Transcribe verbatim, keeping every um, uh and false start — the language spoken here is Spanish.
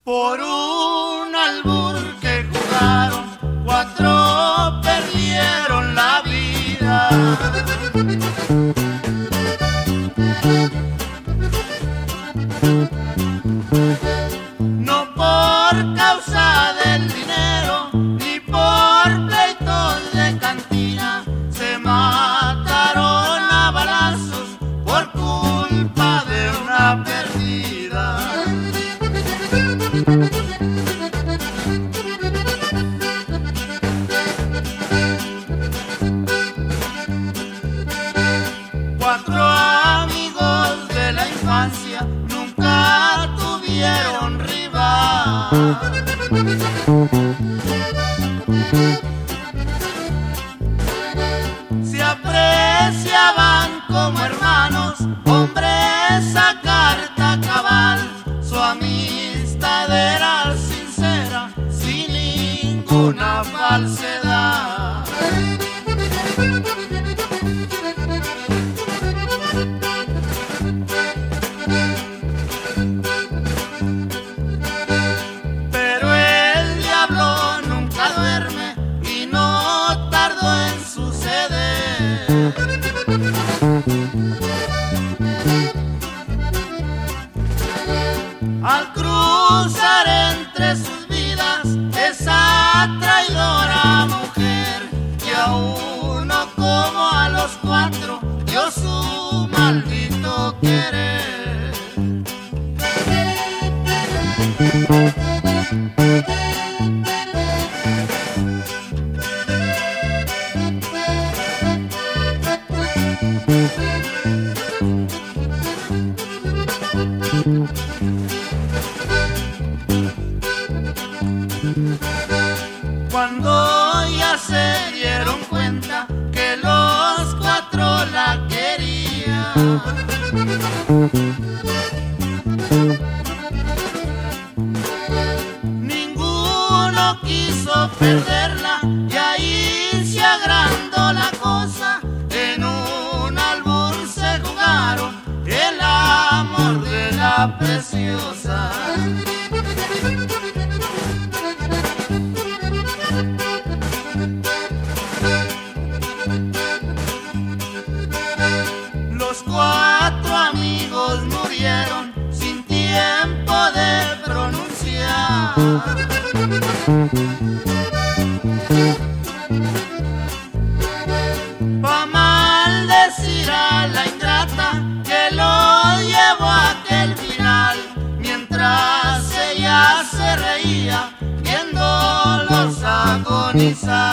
Por un albur que jugaron, cuatro perdieron la vida. No por causa del dinero, ni por pleitos de cantina, se mataron a balazos por culpa de una perdida. Cuatro amigos de la infancia nunca tuvieron rival. Se apreciaban como hermanos, hombres a carta cabal. Su amistad era sincera, sin ninguna falsedad. Pero el diablo nunca duerme y no tardó en suceder. Al cruzar entre sus vidas esa traidora mujer, y a uno como a los cuatro dio su maldito querer. Cuando ya se dieron cuenta que los cuatro la querían, ninguno quiso perderla, y ahí se agrandó la cosa. En un albur se jugaron el amor de la preciosa. Los cuatro amigos murieron sin tiempo de pronunciar. Pa' maldecir a la ingrata que lo llevó a aquel final, mientras ella se reía viéndolos agonizar.